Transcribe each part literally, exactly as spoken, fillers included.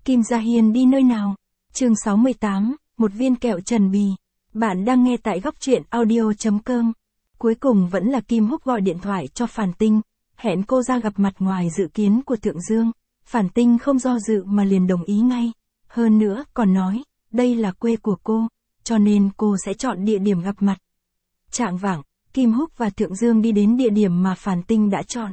Kim Gia Hiên đi nơi nào? Chương sáu mươi tám, một viên kẹo Trần Bì. Bạn đang nghe tại góc truyện audio chấm com. Cuối cùng vẫn là Kim Húc gọi điện thoại cho Phản Tinh, hẹn cô ra gặp mặt ngoài dự kiến của Thượng Dương. Phản Tinh không do dự mà liền đồng ý ngay. Hơn nữa còn nói, đây là quê của cô, cho nên cô sẽ chọn địa điểm gặp mặt. Chạng vạng, Kim Húc và Thượng Dương đi đến địa điểm mà Phản Tinh đã chọn.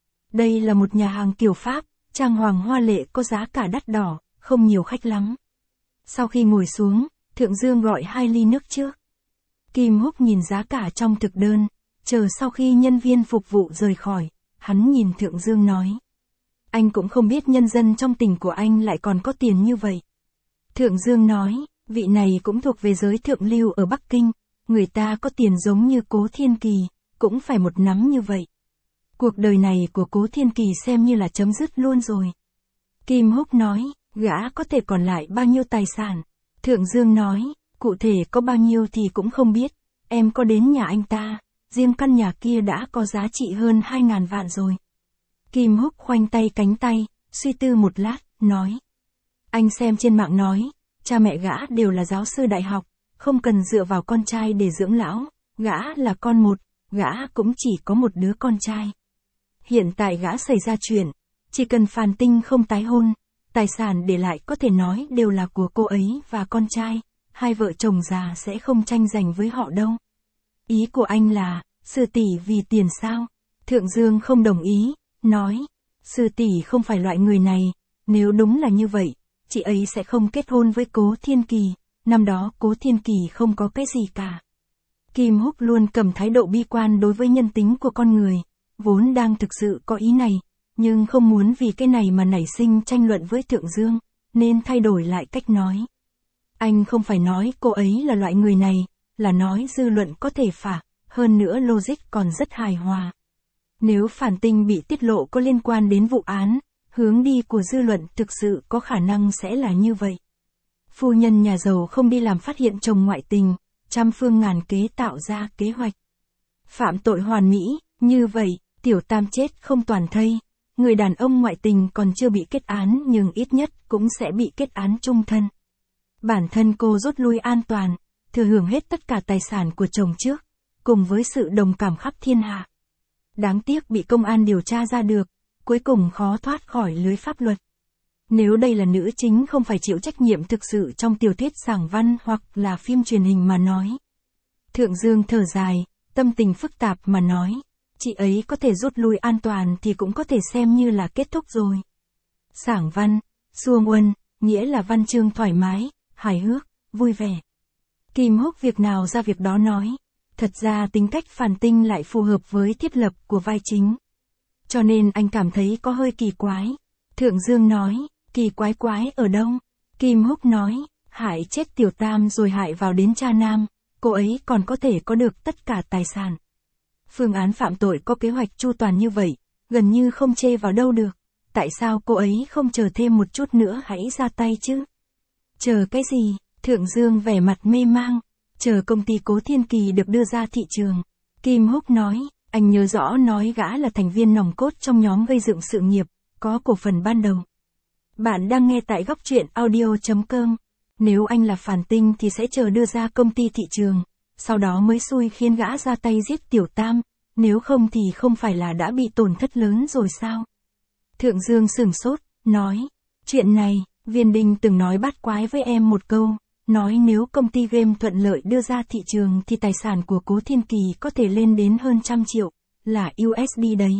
Đây là một nhà hàng kiểu Pháp, trang hoàng hoa lệ, có giá cả đắt đỏ, không nhiều khách lắm. Sau khi ngồi xuống, Thượng Dương gọi hai ly nước trước. Kim Húc nhìn giá cả trong thực đơn, chờ sau khi nhân viên phục vụ rời khỏi, hắn nhìn Thượng Dương nói. Anh cũng không biết nhân dân trong tỉnh của anh lại còn có tiền như vậy. Thượng Dương nói, vị này cũng thuộc về giới thượng lưu ở Bắc Kinh, người ta có tiền giống như Cố Thiên Kỳ, cũng phải một nắm như vậy. Cuộc đời này của Cố Thiên Kỳ xem như là chấm dứt luôn rồi. Kim Húc nói, gã có thể còn lại bao nhiêu tài sản? Thượng Dương nói, cụ thể có bao nhiêu thì cũng không biết, em có đến nhà anh ta, riêng căn nhà kia đã có giá trị hơn hai ngàn vạn rồi. Kim Húc khoanh tay cánh tay, suy tư một lát, nói. Anh xem trên mạng nói, cha mẹ gã đều là giáo sư đại học, không cần dựa vào con trai để dưỡng lão, gã là con một, gã cũng chỉ có một đứa con trai. Hiện tại gã xảy ra chuyện, chỉ cần Phàn Tinh không tái hôn, tài sản để lại có thể nói đều là của cô ấy và con trai, hai vợ chồng già sẽ không tranh giành với họ đâu. Ý của anh là, sư tỷ vì tiền sao? Thượng Dương không đồng ý, nói, sư tỷ không phải loại người này, nếu đúng là như vậy, chị ấy sẽ không kết hôn với Cố Thiên Kỳ, năm đó Cố Thiên Kỳ không có cái gì cả. Kim Húc luôn cầm thái độ bi quan đối với nhân tính của con người, vốn đang thực sự có ý này, nhưng không muốn vì cái này mà nảy sinh tranh luận với Thượng Dương, nên thay đổi lại cách nói. Anh không phải nói cô ấy là loại người này, là nói dư luận có thể phả, hơn nữa logic còn rất hài hòa. Nếu Phản Tinh bị tiết lộ có liên quan đến vụ án, hướng đi của dư luận thực sự có khả năng sẽ là như vậy. Phu nhân nhà giàu không đi làm phát hiện chồng ngoại tình, trăm phương ngàn kế tạo ra kế hoạch. Phạm tội hoàn mỹ, như vậy, Tiểu Tam chết không toàn thây. Người đàn ông ngoại tình còn chưa bị kết án nhưng ít nhất cũng sẽ bị kết án chung thân. Bản thân cô rút lui an toàn, thừa hưởng hết tất cả tài sản của chồng trước, cùng với sự đồng cảm khắp thiên hạ. Đáng tiếc bị công an điều tra ra được, cuối cùng khó thoát khỏi lưới pháp luật. Nếu đây là nữ chính không phải chịu trách nhiệm thực sự trong tiểu thuyết sảng văn hoặc là phim truyền hình mà nói. Thượng Dương thở dài, tâm tình phức tạp mà nói. Chị ấy có thể rút lui an toàn thì cũng có thể xem như là kết thúc rồi. Sảng văn, xuông uân, nghĩa là văn chương thoải mái, hài hước, vui vẻ. Kim Húc việc nào ra việc đó nói. Thật ra tính cách Phàn Tinh lại phù hợp với thiết lập của vai chính. Cho nên anh cảm thấy có hơi kỳ quái. Thượng Dương nói, kỳ quái quái ở đâu? Kim Húc nói, hại chết Tiểu Tam rồi hại vào đến cha Nam, cô ấy còn có thể có được tất cả tài sản. Phương án phạm tội có kế hoạch chu toàn như vậy, gần như không chê vào đâu được. Tại sao cô ấy không chờ thêm một chút nữa hãy ra tay chứ? Chờ cái gì? Thượng Dương vẻ mặt mê mang. Chờ công ty Cố Thiên Kỳ được đưa ra thị trường. Kim Húc nói, anh nhớ rõ nói gã là thành viên nòng cốt trong nhóm gây dựng sự nghiệp, có cổ phần ban đầu. Bạn đang nghe tại góc truyện audio chấm com. Nếu anh là Phàn Tinh thì sẽ chờ đưa ra công ty thị trường, sau đó mới xui khiến gã ra tay giết Tiểu Tam, nếu không thì không phải là đã bị tổn thất lớn rồi sao? Thượng Dương sửng sốt, nói, chuyện này, Viên Đinh từng nói bát quái với em một câu, nói nếu công ty game thuận lợi đưa ra thị trường thì tài sản của Cố Thiên Kỳ có thể lên đến hơn trăm triệu, là u ét đê đấy.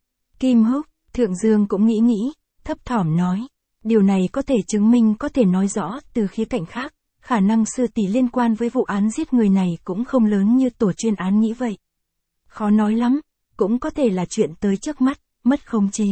Kim Húc, Thượng Dương cũng nghĩ nghĩ, thấp thỏm nói, điều này có thể chứng minh có thể nói rõ từ khía cạnh khác, khả năng sư tỷ liên quan với vụ án giết người này cũng không lớn như tổ chuyên án nghĩ vậy. Khó nói lắm, cũng có thể là chuyện tới trước mắt, mất khống chế.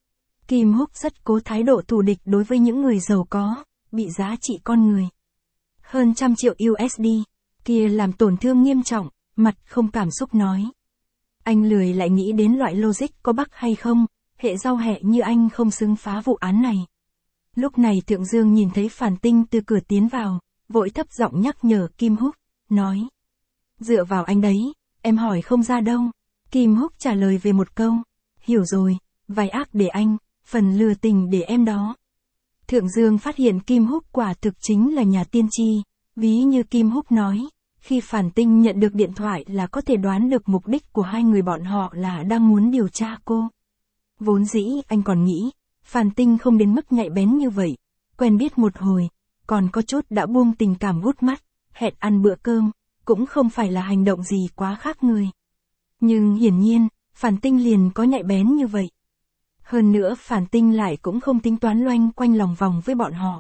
Kim Húc rất cố thái độ thù địch đối với những người giàu có, bị giá trị con người. Hơn trăm triệu u ét đê, kia làm tổn thương nghiêm trọng, mặt không cảm xúc nói. Anh lười lại nghĩ đến loại logic có bắc hay không, hệ rau hẹ như anh không xứng phá vụ án này. Lúc này Thượng Dương nhìn thấy Phàn Tinh từ cửa tiến vào, vội thấp giọng nhắc nhở Kim Húc, nói. Dựa vào anh đấy, em hỏi không ra đâu. Kim Húc trả lời về một câu, hiểu rồi, vai ác để anh, phần lừa tình để em đó. Thượng Dương phát hiện Kim Húc quả thực chính là nhà tiên tri, ví như Kim Húc nói, khi Phản Tinh nhận được điện thoại là có thể đoán được mục đích của hai người bọn họ là đang muốn điều tra cô. Vốn dĩ anh còn nghĩ, Phản Tinh không đến mức nhạy bén như vậy, quen biết một hồi, còn có chút đã buông tình cảm gút mắt, hẹn ăn bữa cơm, cũng không phải là hành động gì quá khác người. Nhưng hiển nhiên, Phản Tinh liền có nhạy bén như vậy. Hơn nữa Phản Tinh lại cũng không tính toán loanh quanh lòng vòng với bọn họ.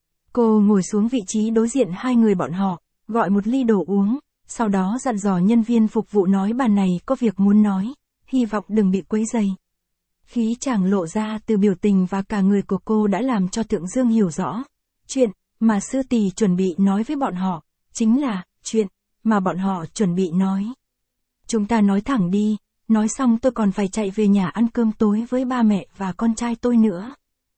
Cô ngồi xuống vị trí đối diện hai người bọn họ, gọi một ly đồ uống, sau đó dặn dò nhân viên phục vụ nói bà này có việc muốn nói, hy vọng đừng bị quấy rầy. Khí chàng lộ ra từ biểu tình và cả người của cô đã làm cho Thượng Dương hiểu rõ. Chuyện mà sư tỷ chuẩn bị nói với bọn họ, chính là chuyện mà bọn họ chuẩn bị nói. Chúng ta nói thẳng đi, nói xong tôi còn phải chạy về nhà ăn cơm tối với ba mẹ và con trai tôi nữa.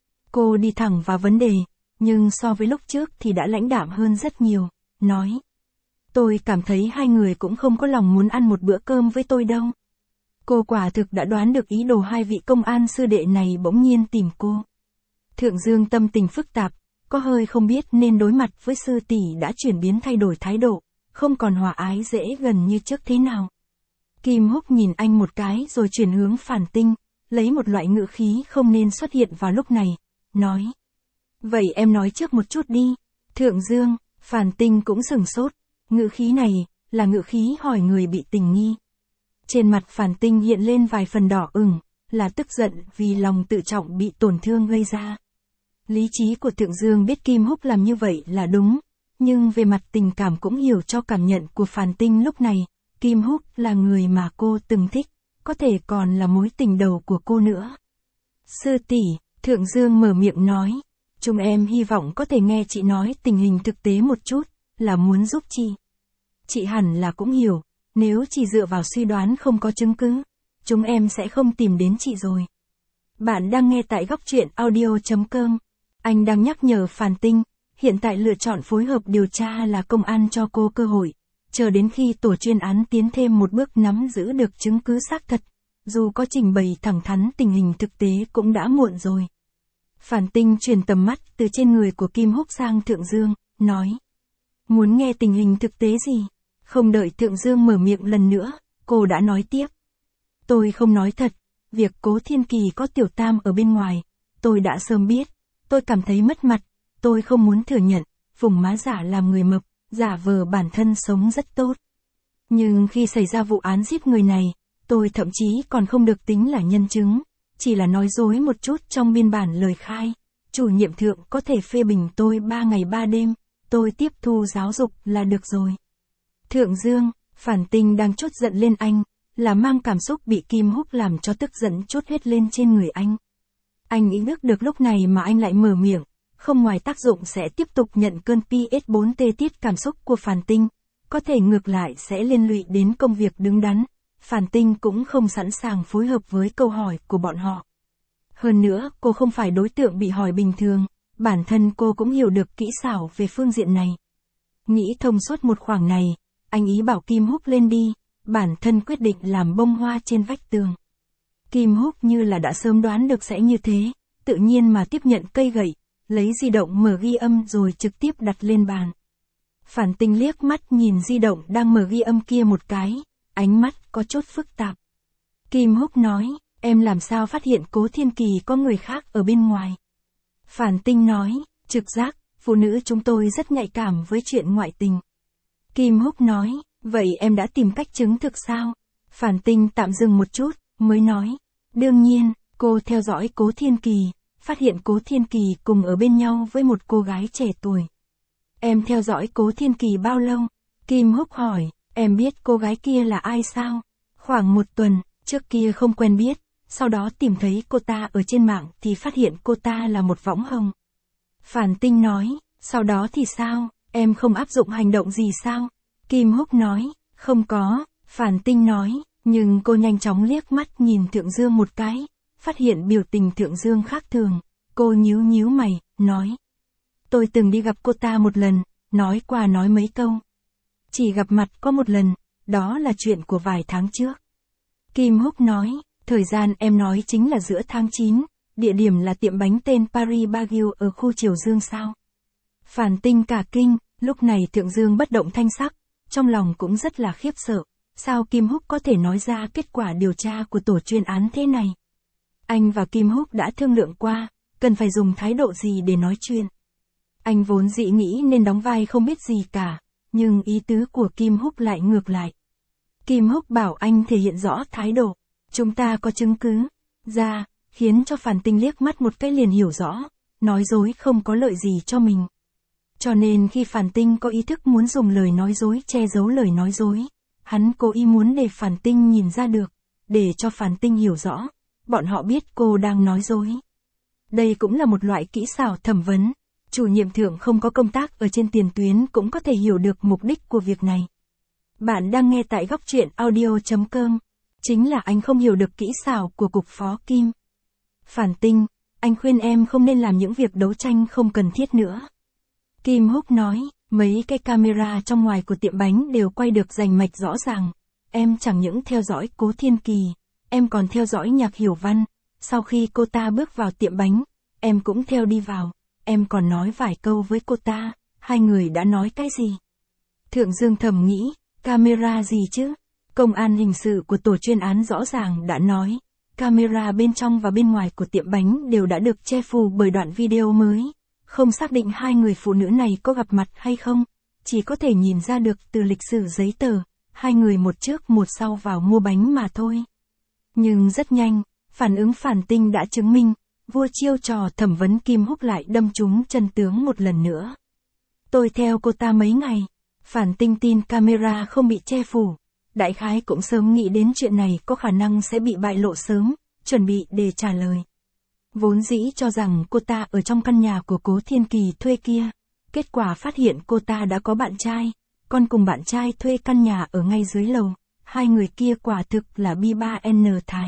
Cô đi thẳng vào vấn đề, nhưng so với lúc trước thì đã lãnh đạm hơn rất nhiều, nói. Tôi cảm thấy hai người cũng không có lòng muốn ăn một bữa cơm với tôi đâu. Cô quả thực đã đoán được ý đồ hai vị công an sư đệ này bỗng nhiên tìm cô. Thượng Dương tâm tình phức tạp, có hơi không biết nên đối mặt với sư tỷ đã chuyển biến thay đổi thái độ, không còn hòa ái dễ gần như trước thế nào. Kim Húc nhìn anh một cái rồi chuyển hướng Phản Tinh, lấy một loại ngữ khí không nên xuất hiện vào lúc này, nói. Vậy em nói trước một chút đi. Thượng Dương, Phản Tinh cũng sửng sốt, ngữ khí này, là ngữ khí hỏi người bị tình nghi. Trên mặt Phản Tinh hiện lên vài phần đỏ ửng, là tức giận vì lòng tự trọng bị tổn thương gây ra. Lý trí của Thượng Dương biết Kim Húc làm như vậy là đúng, nhưng về mặt tình cảm cũng hiểu cho cảm nhận của Phản Tinh lúc này, Kim Húc là người mà cô từng thích, có thể còn là mối tình đầu của cô nữa. Sư tỷ, Thượng Dương mở miệng nói, chúng em hy vọng có thể nghe chị nói tình hình thực tế một chút, là muốn giúp chị. Chị hẳn là cũng hiểu, nếu chỉ dựa vào suy đoán không có chứng cứ, chúng em sẽ không tìm đến chị rồi. Bạn đang nghe tại góc truyện audio chấm com. Anh đang nhắc nhở Phản Tinh, hiện tại lựa chọn phối hợp điều tra là công an cho cô cơ hội, chờ đến khi tổ chuyên án tiến thêm một bước nắm giữ được chứng cứ xác thật, dù có trình bày thẳng thắn tình hình thực tế cũng đã muộn rồi. Phản Tinh chuyển tầm mắt từ trên người của Kim Húc sang Thượng Dương, nói. Muốn nghe tình hình thực tế gì? Không đợi Thượng Dương mở miệng lần nữa, cô đã nói tiếp. Tôi không nói thật, việc Cố Thiên Kỳ có tiểu tam ở bên ngoài, tôi đã sớm biết, tôi cảm thấy mất mặt, tôi không muốn thừa nhận, vùng má giả làm người mập, giả vờ bản thân sống rất tốt. Nhưng khi xảy ra vụ án giết người này, tôi thậm chí còn không được tính là nhân chứng, chỉ là nói dối một chút trong biên bản lời khai. Chủ nhiệm Thượng có thể phê bình tôi ba ngày ba đêm, tôi tiếp thu giáo dục là được rồi. Thượng Dương, Phản Tinh đang trút giận lên anh, là mang cảm xúc bị Kim Húc làm cho tức giận trút hết lên trên người anh. Anh ý thức được lúc này mà anh lại mở miệng, không ngoài tác dụng sẽ tiếp tục nhận cơn pê ét bốn tê tiết cảm xúc của Phản Tinh, có thể ngược lại sẽ liên lụy đến công việc đứng đắn. Phản Tinh cũng không sẵn sàng phối hợp với câu hỏi của bọn họ. Hơn nữa, cô không phải đối tượng bị hỏi bình thường, bản thân cô cũng hiểu được kỹ xảo về phương diện này. Nghĩ thông suốt một khoảng này, anh ý bảo Kim Húc lên đi, bản thân quyết định làm bông hoa trên vách tường. Kim Húc như là đã sớm đoán được sẽ như thế, tự nhiên mà tiếp nhận cây gậy, lấy di động mở ghi âm rồi trực tiếp đặt lên bàn. Phản Tinh liếc mắt nhìn di động đang mở ghi âm kia một cái, ánh mắt có chút phức tạp. Kim Húc nói, em làm sao phát hiện Cố Thiên Kỳ có người khác ở bên ngoài? Phản Tinh nói, trực giác, phụ nữ chúng tôi rất nhạy cảm với chuyện ngoại tình. Kim Húc nói, vậy em đã tìm cách chứng thực sao? Phản Tinh tạm dừng một chút, mới nói, đương nhiên, cô theo dõi Cố Thiên Kỳ, phát hiện Cố Thiên Kỳ cùng ở bên nhau với một cô gái trẻ tuổi. Em theo dõi Cố Thiên Kỳ bao lâu? Kim Húc hỏi, em biết cô gái kia là ai sao? Khoảng một tuần, trước kia không quen biết, sau đó tìm thấy cô ta ở trên mạng thì phát hiện cô ta là một võng hồng. Phản Tinh nói, sau đó thì sao, em không áp dụng hành động gì sao? Kim Húc nói, không có, Phản Tinh nói, nhưng cô nhanh chóng liếc mắt nhìn Thượng Dương một cái, phát hiện biểu tình Thượng Dương khác thường, cô nhíu nhíu mày, nói. Tôi từng đi gặp cô ta một lần, nói qua nói mấy câu. Chỉ gặp mặt có một lần, đó là chuyện của vài tháng trước. Kim Húc nói, thời gian em nói chính là giữa tháng chín, địa điểm là tiệm bánh tên Paris Baguette ở khu Triều Dương sao? Phản Tinh cả kinh, lúc này Thượng Dương bất động thanh sắc, trong lòng cũng rất là khiếp sợ, sao Kim Húc có thể nói ra kết quả điều tra của tổ chuyên án thế này? Anh và Kim Húc đã thương lượng qua, cần phải dùng thái độ gì để nói chuyện. Anh vốn dĩ nghĩ nên đóng vai không biết gì cả, nhưng ý tứ của Kim Húc lại ngược lại. Kim Húc bảo anh thể hiện rõ thái độ, chúng ta có chứng cứ, ra, khiến cho Phản Tinh liếc mắt một cái liền hiểu rõ, nói dối không có lợi gì cho mình. Cho nên khi Phản Tinh có ý thức muốn dùng lời nói dối che giấu lời nói dối, hắn cố ý muốn để Phản Tinh nhìn ra được, để cho Phản Tinh hiểu rõ, bọn họ biết cô đang nói dối. Đây cũng là một loại kỹ xảo thẩm vấn, chủ nhiệm Thượng không có công tác ở trên tiền tuyến cũng có thể hiểu được mục đích của việc này. Bạn đang nghe tại góc truyện audio chấm com, chính là anh không hiểu được kỹ xảo của cục phó Kim. Phản Tinh, anh khuyên em không nên làm những việc đấu tranh không cần thiết nữa. Kim Húc nói, mấy cái camera trong ngoài của tiệm bánh đều quay được rành mạch rõ ràng. Em chẳng những theo dõi Cố Thiên Kỳ, em còn theo dõi Nhạc Hiểu Văn. Sau khi cô ta bước vào tiệm bánh, em cũng theo đi vào. Em còn nói vài câu với cô ta, hai người đã nói cái gì? Thượng Dương thầm nghĩ, camera gì chứ? Công an hình sự của tổ chuyên án rõ ràng đã nói, camera bên trong và bên ngoài của tiệm bánh đều đã được che phủ bởi đoạn video mới. Không xác định hai người phụ nữ này có gặp mặt hay không, chỉ có thể nhìn ra được từ lịch sử giấy tờ, hai người một trước một sau vào mua bánh mà thôi. Nhưng rất nhanh, phản ứng Phản Tinh đã chứng minh, vua chiêu trò thẩm vấn Kim Húc lại đâm trúng chân tướng một lần nữa. Tôi theo cô ta mấy ngày, Phản Tinh tin camera không bị che phủ, đại khái cũng sớm nghĩ đến chuyện này có khả năng sẽ bị bại lộ sớm, chuẩn bị để trả lời. Vốn dĩ cho rằng cô ta ở trong căn nhà của Cố Thiên Kỳ thuê kia, kết quả phát hiện cô ta đã có bạn trai, còn cùng bạn trai thuê căn nhà ở ngay dưới lầu, hai người kia quả thực là bi ba N Thái.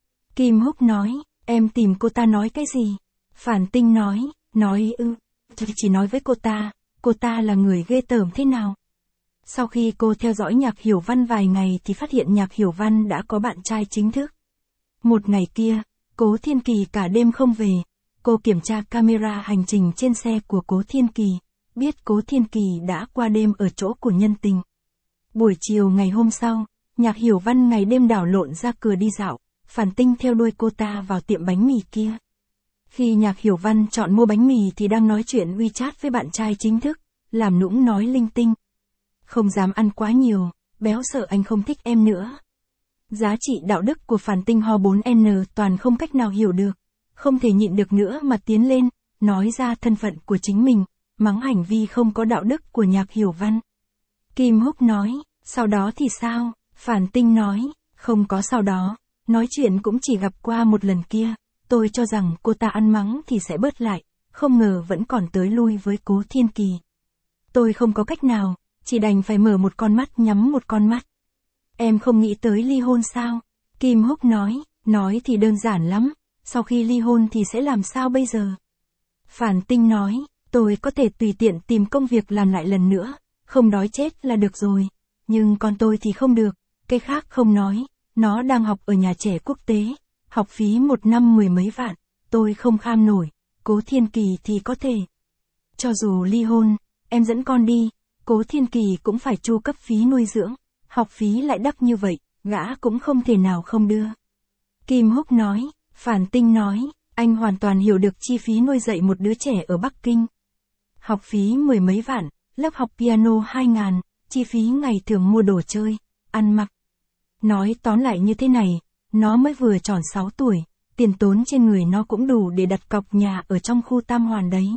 Kim Húc nói, em tìm cô ta nói cái gì? Phản Tinh nói, nói ư, tôi chỉ nói với cô ta, cô ta là người ghê tởm thế nào. Sau khi cô theo dõi Nhạc Hiểu Văn vài ngày thì phát hiện Nhạc Hiểu Văn đã có bạn trai chính thức. Một ngày kia, Cố Thiên Kỳ cả đêm không về, cô kiểm tra camera hành trình trên xe của Cố Thiên Kỳ, biết Cố Thiên Kỳ đã qua đêm ở chỗ của nhân tình. Buổi chiều ngày hôm sau, Nhạc Hiểu Văn ngày đêm đảo lộn ra cửa đi dạo, Phản Tinh theo đuôi cô ta vào tiệm bánh mì kia. Khi Nhạc Hiểu Văn chọn mua bánh mì thì đang nói chuyện WeChat với bạn trai chính thức, làm nũng nói linh tinh. Không dám ăn quá nhiều, béo sợ anh không thích em nữa. Giá trị đạo đức của Phản Tinh ho bốn N toàn không cách nào hiểu được, không thể nhịn được nữa mà tiến lên, nói ra thân phận của chính mình, mắng hành vi không có đạo đức của Nhạc Hiểu Văn. Kim Húc nói, sau đó thì sao? Phản Tinh nói, không có sau đó, nói chuyện cũng chỉ gặp qua một lần kia, tôi cho rằng cô ta ăn mắng thì sẽ bớt lại, không ngờ vẫn còn tới lui với Cố Thiên Kỳ. Tôi không có cách nào, chỉ đành phải mở một con mắt nhắm một con mắt. Em không nghĩ tới ly hôn sao? Kim Húc nói, nói thì đơn giản lắm, sau khi ly hôn thì sẽ làm sao bây giờ? Phản Tinh nói, tôi có thể tùy tiện tìm công việc làm lại lần nữa, không đói chết là được rồi, nhưng con tôi thì không được, cái khác không nói, nó đang học ở nhà trẻ quốc tế, học phí một năm mười mấy vạn, tôi không kham nổi, Cố Thiên Kỳ thì có thể. Cho dù ly hôn, em dẫn con đi, Cố Thiên Kỳ cũng phải chu cấp phí nuôi dưỡng. Học phí lại đắt như vậy, gã cũng không thể nào không đưa. Kim Húc nói, Phản Tinh nói, anh hoàn toàn hiểu được chi phí nuôi dạy một đứa trẻ ở Bắc Kinh. Học phí mười mấy vạn, lớp học piano hai ngàn, chi phí ngày thường mua đồ chơi, ăn mặc. Nói tóm lại như thế này, nó mới vừa tròn sáu tuổi, tiền tốn trên người nó cũng đủ để đặt cọc nhà ở trong khu Tam Hoàn đấy.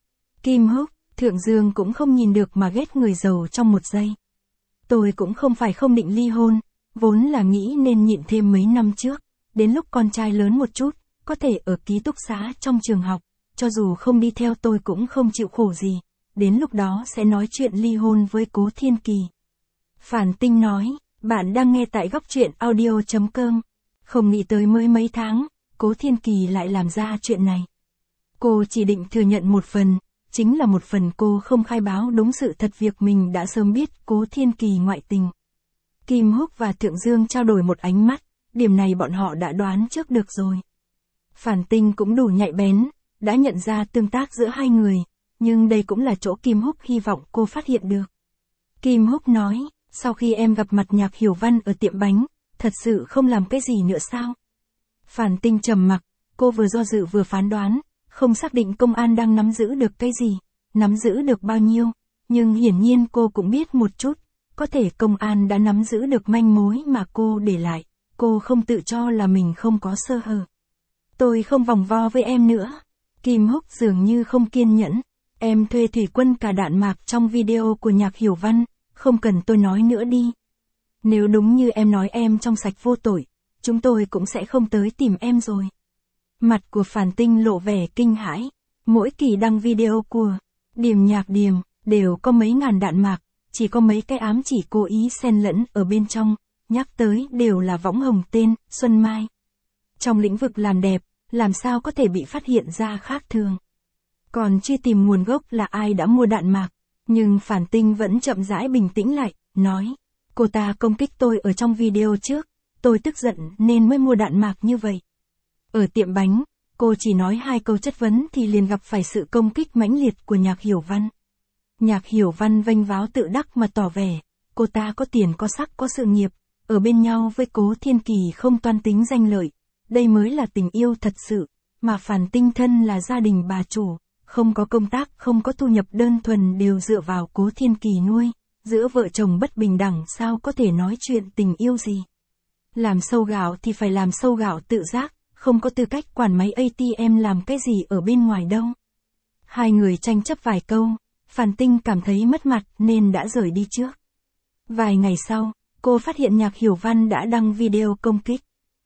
Kim Húc, Thượng Dương cũng không nhìn được mà ghét người giàu trong một giây. Tôi cũng không phải không định ly hôn, vốn là nghĩ nên nhịn thêm mấy năm trước, đến lúc con trai lớn một chút, có thể ở ký túc xá trong trường học, cho dù không đi theo tôi cũng không chịu khổ gì, đến lúc đó sẽ nói chuyện ly hôn với Cố Thiên Kỳ. Phản Tinh nói, bạn đang nghe tại góc truyện audio chấm com, không nghĩ tới mới mấy tháng, Cố Thiên Kỳ lại làm ra chuyện này. Cô chỉ định thừa nhận một phần, chính là một phần cô không khai báo đúng sự thật việc mình đã sớm biết Cố Thiên Kỳ ngoại tình. Kim Húc và Thượng Dương trao đổi một ánh mắt, điểm này bọn họ đã đoán trước được rồi. Phản Tinh cũng đủ nhạy bén, đã nhận ra tương tác giữa hai người, nhưng đây cũng là chỗ Kim Húc hy vọng cô phát hiện được. Kim Húc nói, sau khi em gặp mặt Nhạc Hiểu Văn ở tiệm bánh, thật sự không làm cái gì nữa sao? Phản Tinh trầm mặc, cô vừa do dự vừa phán đoán, không xác định công an đang nắm giữ được cái gì, nắm giữ được bao nhiêu, nhưng hiển nhiên cô cũng biết một chút, có thể công an đã nắm giữ được manh mối mà cô để lại, cô không tự cho là mình không có sơ hở. Tôi không vòng vo với em nữa. Kim Húc dường như không kiên nhẫn, em thuê thủy quân cả đạn mạc trong video của Nhạc Hiểu Văn, không cần tôi nói nữa đi. Nếu đúng như em nói em trong sạch vô tội, chúng tôi cũng sẽ không tới tìm em rồi. Mặt của Phản Tinh lộ vẻ kinh hãi, mỗi kỳ đăng video của Điềm Nhạc Điềm, đều có mấy ngàn đạn mạc, chỉ có mấy cái ám chỉ cố ý xen lẫn ở bên trong, nhắc tới đều là võng hồng tên, Xuân Mai. Trong lĩnh vực làm đẹp, làm sao có thể bị phát hiện ra khác thường. Còn chưa tìm nguồn gốc là ai đã mua đạn mạc, nhưng Phản Tinh vẫn chậm rãi bình tĩnh lại, nói, cô ta công kích tôi ở trong video trước, tôi tức giận nên mới mua đạn mạc như vậy. Ở tiệm bánh, cô chỉ nói hai câu chất vấn thì liền gặp phải sự công kích mãnh liệt của Nhạc Hiểu Văn. Nhạc Hiểu Văn vênh váo tự đắc mà tỏ vẻ, cô ta có tiền có sắc có sự nghiệp, ở bên nhau với Cố Thiên Kỳ không toan tính danh lợi, đây mới là tình yêu thật sự, mà Phản Tinh thân là gia đình bà chủ, không có công tác không có thu nhập đơn thuần đều dựa vào Cố Thiên Kỳ nuôi, giữa vợ chồng bất bình đẳng sao có thể nói chuyện tình yêu gì. Làm sâu gạo thì phải làm sâu gạo tự giác, không có tư cách quản máy a tê em làm cái gì ở bên ngoài đâu. Hai người tranh chấp vài câu, Phản Tinh cảm thấy mất mặt nên đã rời đi trước. Vài ngày sau, cô phát hiện Nhạc Hiểu Văn đã đăng video công kích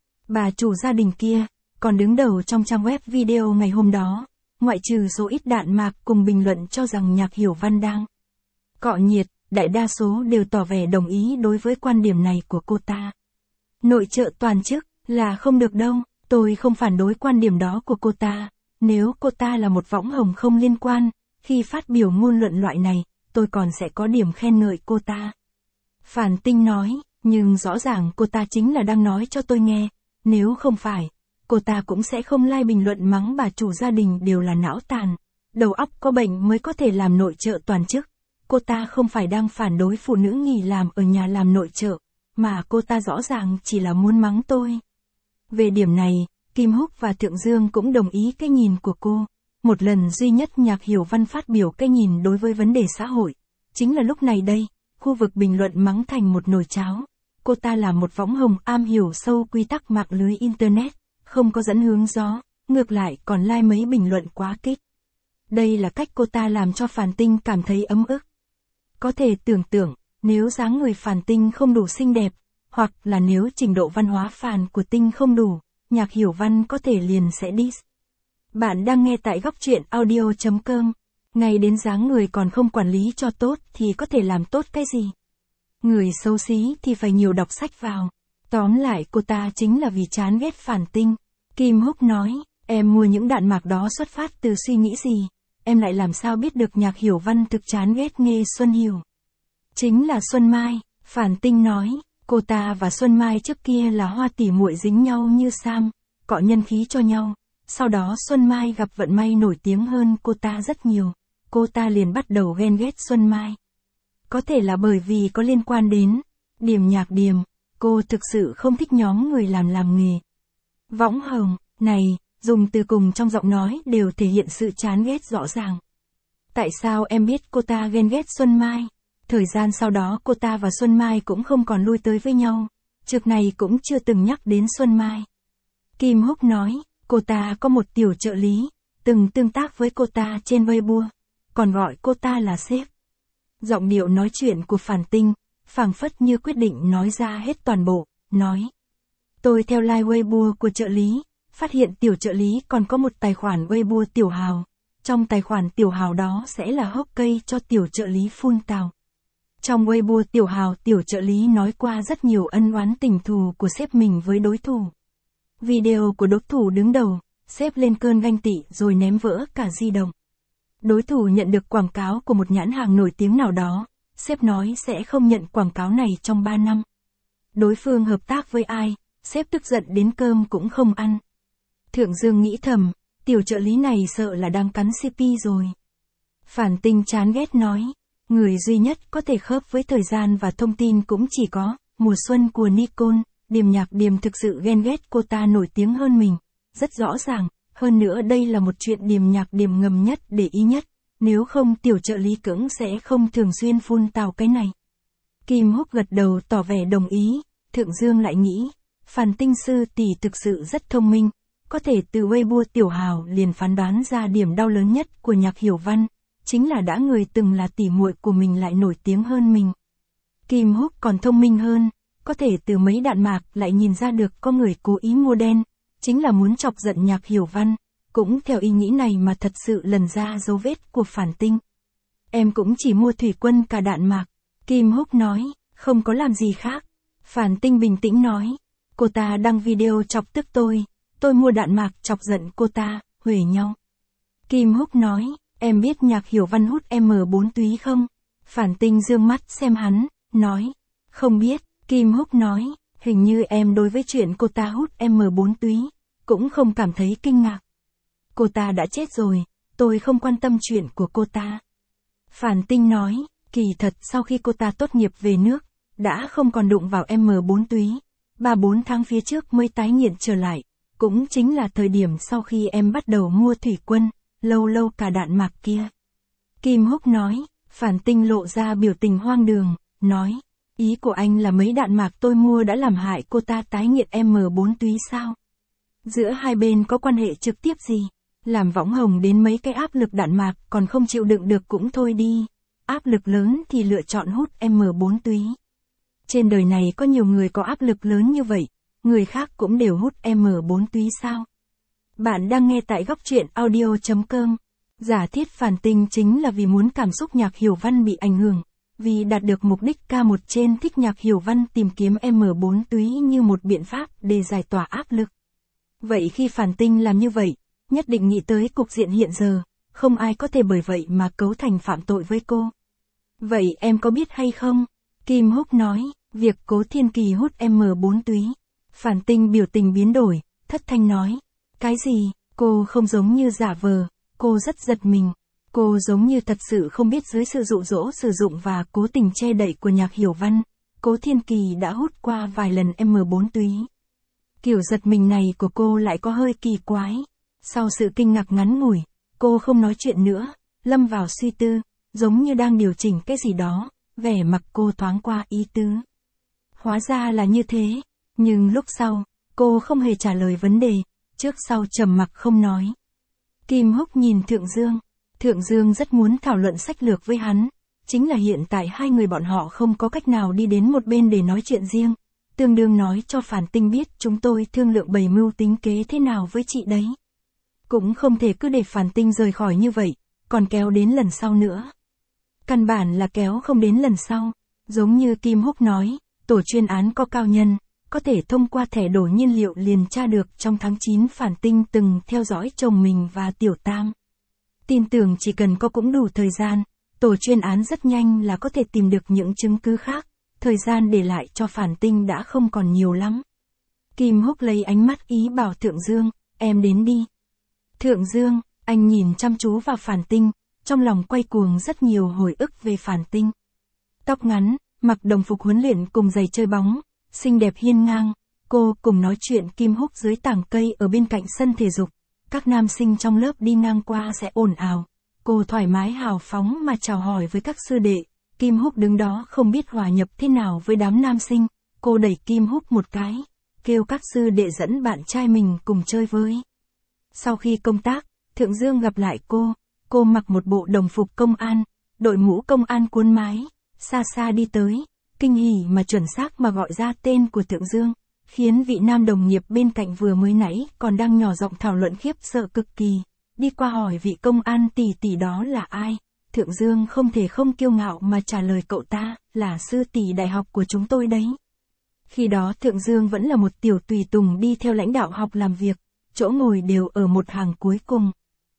bà chủ gia đình kia, còn đứng đầu trong trang web video ngày hôm đó, ngoại trừ số ít đạn mạc cùng bình luận cho rằng Nhạc Hiểu Văn đang cọ nhiệt, đại đa số đều tỏ vẻ đồng ý đối với quan điểm này của cô ta. Nội trợ toàn chức là không được đâu, tôi không phản đối quan điểm đó của cô ta, nếu cô ta là một võng hồng không liên quan, khi phát biểu ngôn luận loại này, tôi còn sẽ có điểm khen ngợi cô ta. Phản Tinh nói, nhưng rõ ràng cô ta chính là đang nói cho tôi nghe, nếu không phải, cô ta cũng sẽ không like bình luận mắng bà chủ gia đình đều là não tàn, đầu óc có bệnh mới có thể làm nội trợ toàn chức. Cô ta không phải đang phản đối phụ nữ nghỉ làm ở nhà làm nội trợ, mà cô ta rõ ràng chỉ là muốn mắng tôi. Về điểm này, Kim Húc và Thượng Dương cũng đồng ý cái nhìn của cô. Một lần duy nhất Nhạc Hiểu Văn phát biểu cái nhìn đối với vấn đề xã hội, chính là lúc này đây, khu vực bình luận mắng thành một nồi cháo. Cô ta là một võng hồng am hiểu sâu quy tắc mạng lưới Internet, không có dẫn hướng gió, ngược lại còn like mấy bình luận quá kích. Đây là cách cô ta làm cho Phản Tinh cảm thấy ấm ức. Có thể tưởng tượng, nếu dáng người Phản Tinh không đủ xinh đẹp, hoặc là nếu trình độ văn hóa phàn của Tinh không đủ, Nhạc Hiểu Văn có thể liền sẽ diss. Bạn đang nghe tại góc truyện audio chấm com. Ngay đến dáng người còn không quản lý cho tốt thì có thể làm tốt cái gì? Người xấu xí thì phải nhiều đọc sách vào. Tóm lại cô ta chính là vì chán ghét Phản Tinh. Kim Húc nói, em mua những đạn mạc đó xuất phát từ suy nghĩ gì? Em lại làm sao biết được Nhạc Hiểu Văn thực chán ghét Nghê Xuân Hiểu? Chính là Xuân Mai, Phản Tinh nói, cô ta và Xuân Mai trước kia là hoa tỉ muội dính nhau như sam, cọ nhân khí cho nhau. Sau đó Xuân Mai gặp vận may nổi tiếng hơn cô ta rất nhiều, cô ta liền bắt đầu ghen ghét Xuân Mai. Có thể là bởi vì có liên quan đến Điềm Nhạc Điềm, cô thực sự không thích nhóm người làm làm nghề võng hồng này, dùng từ cùng trong giọng nói đều thể hiện sự chán ghét rõ ràng. Tại sao em biết cô ta ghen ghét Xuân Mai? Thời gian sau đó cô ta và Xuân Mai cũng không còn lui tới với nhau, trước này cũng chưa từng nhắc đến Xuân Mai. Kim Húc nói, cô ta có một tiểu trợ lý, từng tương tác với cô ta trên Weibo, còn gọi cô ta là sếp. Giọng điệu nói chuyện của Phản Tinh, phảng phất như quyết định nói ra hết toàn bộ, nói. Tôi theo like Weibo của trợ lý, phát hiện tiểu trợ lý còn có một tài khoản Weibo Tiểu Hào. Trong tài khoản Tiểu Hào đó sẽ là hốc cây cho tiểu trợ lý phun tào. Trong Weibo Tiểu Hào tiểu trợ lý nói qua rất nhiều ân oán tình thù của sếp mình với đối thủ. Video của đối thủ đứng đầu, sếp lên cơn ganh tị rồi ném vỡ cả di động. Đối thủ nhận được quảng cáo của một nhãn hàng nổi tiếng nào đó, sếp nói sẽ không nhận quảng cáo này trong ba năm. Đối phương hợp tác với ai, sếp tức giận đến cơm cũng không ăn. Thượng Dương nghĩ thầm, tiểu trợ lý này sợ là đang cắn xê pê rồi. Phản Tinh chán ghét nói, người duy nhất có thể khớp với thời gian và thông tin cũng chỉ có Mùa Xuân của Nicole. Điềm Nhạc Điềm thực sự ghen ghét cô ta nổi tiếng hơn mình, rất rõ ràng, hơn nữa đây là một chuyện Điềm Nhạc Điềm ngầm nhất để ý nhất, nếu không tiểu trợ lý cưỡng sẽ không thường xuyên phun tào cái này. Kim Húc gật đầu tỏ vẻ đồng ý, Thượng Dương lại nghĩ, Phản Tinh sư tỷ thực sự rất thông minh, có thể từ Weibo tiểu hào liền phán đoán ra điểm đau lớn nhất của Nhạc Hiểu Văn, chính là đã người từng là tỷ muội của mình lại nổi tiếng hơn mình. Kim Húc còn thông minh hơn, có thể từ mấy đạn mạc lại nhìn ra được có người cố ý mua đen, chính là muốn chọc giận Nhạc Hiểu Văn, cũng theo ý nghĩ này mà thật sự lần ra dấu vết của Phản Tinh. Em cũng chỉ mua thủy quân cả đạn mạc, Kim Húc nói, không có làm gì khác. Phản Tinh bình tĩnh nói, cô ta đăng video chọc tức tôi, tôi mua đạn mạc chọc giận cô ta, huề nhau. Kim Húc nói, em biết Nhạc Hiểu Văn hút em bốn túy không? Phản Tinh dương mắt xem hắn, nói, không biết. Kim Húc nói, hình như em đối với chuyện cô ta hút em bốn túy, cũng không cảm thấy kinh ngạc. Cô ta đã chết rồi, tôi không quan tâm chuyện của cô ta. Phản Tinh nói, kỳ thật sau khi cô ta tốt nghiệp về nước, đã không còn đụng vào em bốn túy, ba bốn tháng phía trước mới tái nghiện trở lại, cũng chính là thời điểm sau khi em bắt đầu mua thủy quân, lâu lâu cả đạn mạc kia. Kim Húc nói, Phản Tinh lộ ra biểu tình hoang đường, nói, ý của anh là mấy đạn mạc tôi mua đã làm hại cô ta tái nghiện em bốn túy sao? Giữa hai bên có quan hệ trực tiếp gì? Làm võng hồng đến mấy cái áp lực đạn mạc còn không chịu đựng được cũng thôi đi. Áp lực lớn thì lựa chọn hút em bốn túy. Trên đời này có nhiều người có áp lực lớn như vậy, người khác cũng đều hút em bốn túy sao? Bạn đang nghe tại góc truyện audio chấm com. Giả thiết Phản Tinh chính là vì muốn cảm xúc Nhạc Hiểu Văn bị ảnh hưởng. Vì đạt được mục đích ca một trên thích Nhạc Hiểu Văn tìm kiếm em bốn túy như một biện pháp để giải tỏa áp lực. Vậy khi Phản Tinh làm như vậy, nhất định nghĩ tới cục diện hiện giờ, không ai có thể bởi vậy mà cấu thành phạm tội với cô. Vậy em có biết hay không? Kim Húc nói, việc Cố Thiên Kỳ hút em bốn túy. Phản Tinh biểu tình biến đổi, thất thanh nói, cái gì, cô không giống như giả vờ, cô rất giật mình. Cô giống như thật sự không biết dưới sự dụ dỗ sử dụng và cố tình che đậy của Nhạc Hiểu Văn, Cố Thiên Kỳ đã hút qua vài lần em bốn túy. Kiểu giật mình này của cô lại có hơi kỳ quái. Sau sự kinh ngạc ngắn ngủi, cô không nói chuyện nữa, lâm vào suy tư, giống như đang điều chỉnh cái gì đó, vẻ mặt cô thoáng qua ý tứ. Hóa ra là như thế, nhưng lúc sau, cô không hề trả lời vấn đề, trước sau trầm mặc không nói. Kim Húc nhìn Thượng Dương. Thượng Dương rất muốn thảo luận sách lược với hắn, chính là hiện tại hai người bọn họ không có cách nào đi đến một bên để nói chuyện riêng, tương đương nói cho Phản Tinh biết chúng tôi thương lượng bày mưu tính kế thế nào với chị đấy. Cũng không thể cứ để Phản Tinh rời khỏi như vậy, còn kéo đến lần sau nữa. Căn bản là kéo không đến lần sau, giống như Kim Húc nói, tổ chuyên án có cao nhân, có thể thông qua thẻ đổi nhiên liệu liền tra được trong tháng chín Phản Tinh từng theo dõi chồng mình và Tiểu Tam. Tin tưởng chỉ cần có cũng đủ thời gian, tổ chuyên án rất nhanh là có thể tìm được những chứng cứ khác, thời gian để lại cho Phản Tinh đã không còn nhiều lắm. Kim Húc lấy ánh mắt ý bảo Thượng Dương, em đến đi. Thượng Dương, anh nhìn chăm chú vào Phản Tinh, trong lòng quay cuồng rất nhiều hồi ức về Phản Tinh. Tóc ngắn, mặc đồng phục huấn luyện cùng giày chơi bóng, xinh đẹp hiên ngang, cô cùng nói chuyện Kim Húc dưới tảng cây ở bên cạnh sân thể dục. Các nam sinh trong lớp đi ngang qua sẽ ồn ào. Cô thoải mái hào phóng mà chào hỏi với các sư đệ. Kim Húc đứng đó không biết hòa nhập thế nào với đám nam sinh. Cô đẩy Kim Húc một cái, kêu các sư đệ dẫn bạn trai mình cùng chơi với. Sau khi công tác, Thượng Dương gặp lại cô. Cô mặc một bộ đồng phục công an, đội mũ công an cuốn mái, xa xa đi tới, kinh hỉ mà chuẩn xác mà gọi ra tên của Thượng Dương. Khiến vị nam đồng nghiệp bên cạnh vừa mới nãy còn đang nhỏ giọng thảo luận khiếp sợ cực kỳ, đi qua hỏi vị công an tỷ tỷ đó là ai. Thượng Dương không thể không kiêu ngạo mà trả lời cậu ta, là sư tỷ đại học của chúng tôi đấy. Khi đó Thượng Dương vẫn là một tiểu tùy tùng đi theo lãnh đạo học làm việc, chỗ ngồi đều ở một hàng cuối cùng.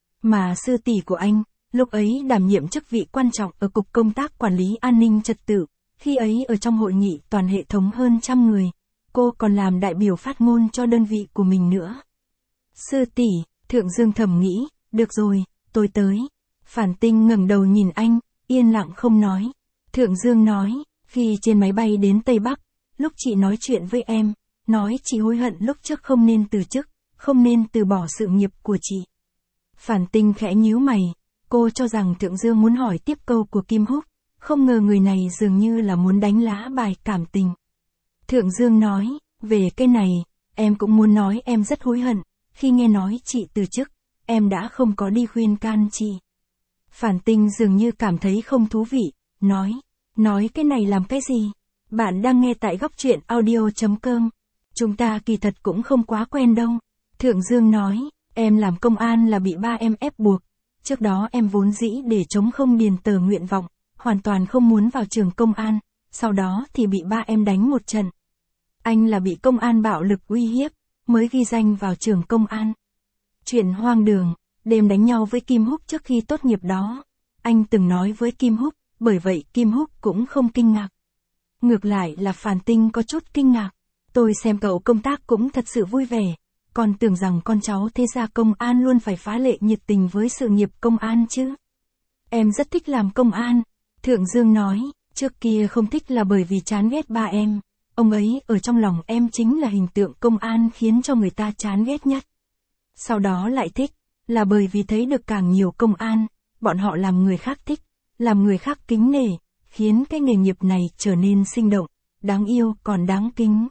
Mà sư tỷ của anh, lúc ấy đảm nhiệm chức vị quan trọng ở Cục Công tác Quản lý An ninh Trật tự, khi ấy ở trong hội nghị toàn hệ thống hơn trăm người. Cô còn làm đại biểu phát ngôn cho đơn vị của mình nữa. Sư tỷ, Thượng Dương thầm nghĩ, được rồi, tôi tới. Phản Tinh ngẩng đầu nhìn anh, yên lặng không nói. Thượng Dương nói, khi trên máy bay đến Tây Bắc, lúc chị nói chuyện với em, nói chị hối hận lúc trước không nên từ chức, không nên từ bỏ sự nghiệp của chị. Phản Tinh khẽ nhíu mày, cô cho rằng Thượng Dương muốn hỏi tiếp câu của Kim Húc, không ngờ người này dường như là muốn đánh lá bài cảm tình. Thượng Dương nói, về cái này, em cũng muốn nói em rất hối hận, khi nghe nói chị từ chức, em đã không có đi khuyên can chị. Phản Tinh dường như cảm thấy không thú vị, nói, nói cái này làm cái gì? Bạn đang nghe tại góc truyện audio.com. Chúng ta kỳ thật cũng không quá quen đâu. Thượng Dương nói, em làm công an là bị ba em ép buộc. Trước đó em vốn dĩ để chống không điền tờ nguyện vọng, hoàn toàn không muốn vào trường công an, sau đó thì bị ba em đánh một trận. Anh là bị công an bạo lực uy hiếp, mới ghi danh vào trường công an. Chuyện hoang đường, đêm đánh nhau với Kim Húc trước khi tốt nghiệp đó. Anh từng nói với Kim Húc, bởi vậy Kim Húc cũng không kinh ngạc. Ngược lại là Phản Tinh có chút kinh ngạc. Tôi xem cậu công tác cũng thật sự vui vẻ, còn tưởng rằng con cháu thế gia công an luôn phải phá lệ nhiệt tình với sự nghiệp công an chứ. Em rất thích làm công an. Thượng Dương nói, trước kia không thích là bởi vì chán ghét ba em. Ông ấy ở trong lòng em chính là hình tượng công an khiến cho người ta chán ghét nhất. Sau đó lại thích, là bởi vì thấy được càng nhiều công an, bọn họ làm người khác thích, làm người khác kính nể, khiến cái nghề nghiệp này trở nên sinh động, đáng yêu còn đáng kính.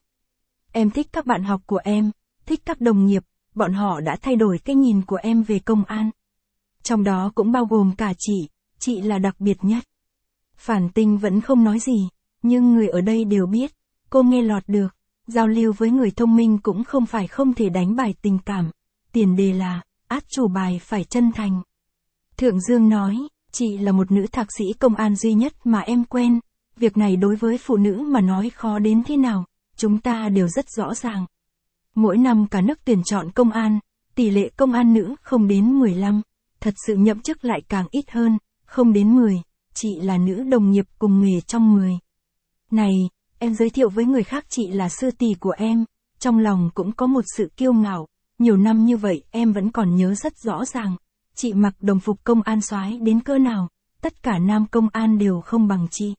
Em thích các bạn học của em, thích các đồng nghiệp, bọn họ đã thay đổi cái nhìn của em về công an. Trong đó cũng bao gồm cả chị, chị là đặc biệt nhất. Phản Tinh vẫn không nói gì, nhưng người ở đây đều biết, cô nghe lọt được, giao lưu với người thông minh cũng không phải không thể đánh bài tình cảm, tiền đề là, át chủ bài phải chân thành. Thượng Dương nói, chị là một nữ thạc sĩ công an duy nhất mà em quen, việc này đối với phụ nữ mà nói khó đến thế nào, chúng ta đều rất rõ ràng. Mỗi năm cả nước tuyển chọn công an, tỷ lệ công an nữ không đến mười lăm, thật sự nhậm chức lại càng ít hơn, không đến mười, chị là nữ đồng nghiệp cùng nghề trong mười. Này, em giới thiệu với người khác chị là sư tỷ của em, trong lòng cũng có một sự kiêu ngạo, nhiều năm như vậy em vẫn còn nhớ rất rõ ràng. Chị mặc đồng phục công an soái đến cỡ nào, tất cả nam công an đều không bằng chị.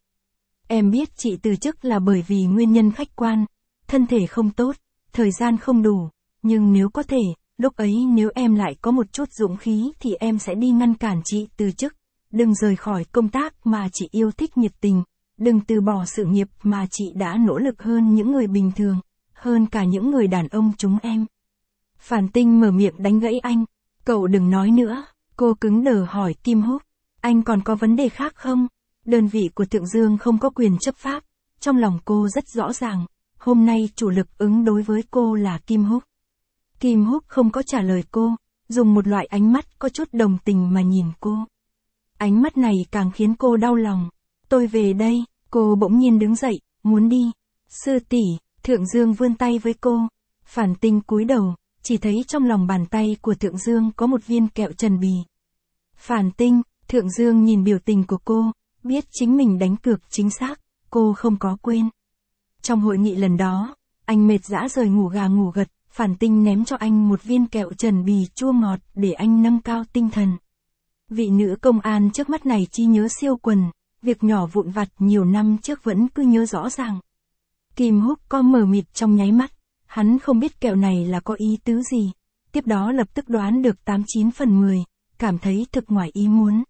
Em biết chị từ chức là bởi vì nguyên nhân khách quan, thân thể không tốt, thời gian không đủ, nhưng nếu có thể, lúc ấy nếu em lại có một chút dũng khí thì em sẽ đi ngăn cản chị từ chức. Đừng rời khỏi công tác mà chị yêu thích nhiệt tình, đừng từ bỏ sự nghiệp mà chị đã nỗ lực hơn những người bình thường, hơn cả những người đàn ông chúng em. Phản Tinh mở miệng đánh gãy anh, cậu đừng nói nữa. Cô cứng đờ hỏi Kim Húc, anh còn có vấn đề khác không? Đơn vị của Thượng Dương không có quyền chấp pháp, trong lòng cô rất rõ ràng, hôm nay chủ lực ứng đối với cô là Kim Húc. Kim Húc không có trả lời cô, dùng một loại ánh mắt có chút đồng tình mà nhìn cô. Ánh mắt này càng khiến cô đau lòng. Tôi về đây, cô bỗng nhiên đứng dậy, muốn đi. Sư tỷ, Thượng Dương vươn tay với cô. Phản Tinh cúi đầu, chỉ thấy trong lòng bàn tay của Thượng Dương có một viên kẹo trần bì. Phản Tinh, Thượng Dương nhìn biểu tình của cô, biết chính mình đánh cược chính xác, cô không có quên. Trong hội nghị lần đó, anh mệt dã rời ngủ gà ngủ gật, Phản Tinh ném cho anh một viên kẹo trần bì chua ngọt để anh nâng cao tinh thần. Vị nữ công an trước mắt này chi nhớ siêu quần, việc nhỏ vụn vặt nhiều năm trước vẫn cứ nhớ rõ ràng. Kim Húc có mờ mịt trong nháy mắt, hắn không biết kẹo này là có ý tứ gì, tiếp đó lập tức đoán được tám chín phần mười, cảm thấy thực ngoài ý muốn.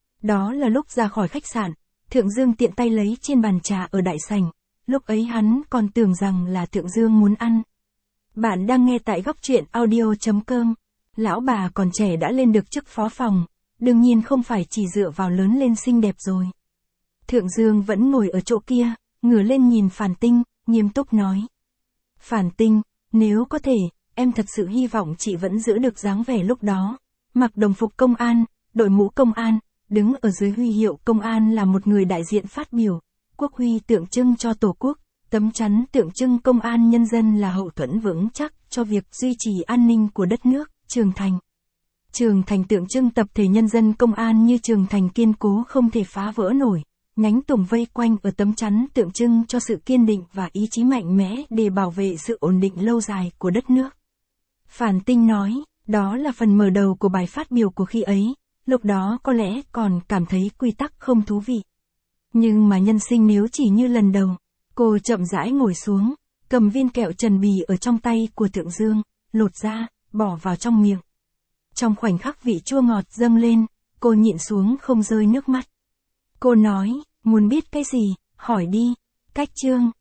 Đó là lúc ra khỏi khách sạn, Thượng Dương tiện tay lấy trên bàn trà ở đại sảnh, lúc ấy hắn còn tưởng rằng là Thượng Dương muốn ăn. Bạn đang nghe tại góc truyện audio.com, lão bà còn trẻ đã lên được chức phó phòng, đương nhiên không phải chỉ dựa vào lớn lên xinh đẹp rồi. Thượng Dương vẫn ngồi ở chỗ kia, ngửa lên nhìn Phản Tinh, nghiêm túc nói. Phản Tinh, nếu có thể, em thật sự hy vọng chị vẫn giữ được dáng vẻ lúc đó. Mặc đồng phục công an, đội mũ công an, đứng ở dưới huy hiệu công an là một người đại diện phát biểu. Quốc huy tượng trưng cho Tổ quốc, tấm chắn tượng trưng công an nhân dân là hậu thuẫn vững chắc cho việc duy trì an ninh của đất nước. Trường Thành. Trường Thành tượng trưng tập thể nhân dân công an như trường thành kiên cố không thể phá vỡ nổi. Nhánh tùng vây quanh ở tấm chắn tượng trưng cho sự kiên định và ý chí mạnh mẽ để bảo vệ sự ổn định lâu dài của đất nước. Phản Tinh nói, đó là phần mở đầu của bài phát biểu của khi ấy, lúc đó có lẽ còn cảm thấy quy tắc không thú vị. Nhưng mà nhân sinh nếu chỉ như lần đầu, cô chậm rãi ngồi xuống, cầm viên kẹo Trần Bì ở trong tay của Thượng Dương, lột ra, bỏ vào trong miệng. Trong khoảnh khắc vị chua ngọt dâng lên, cô nhịn xuống không rơi nước mắt. Cô nói, muốn biết cái gì, hỏi đi, Cách Trương.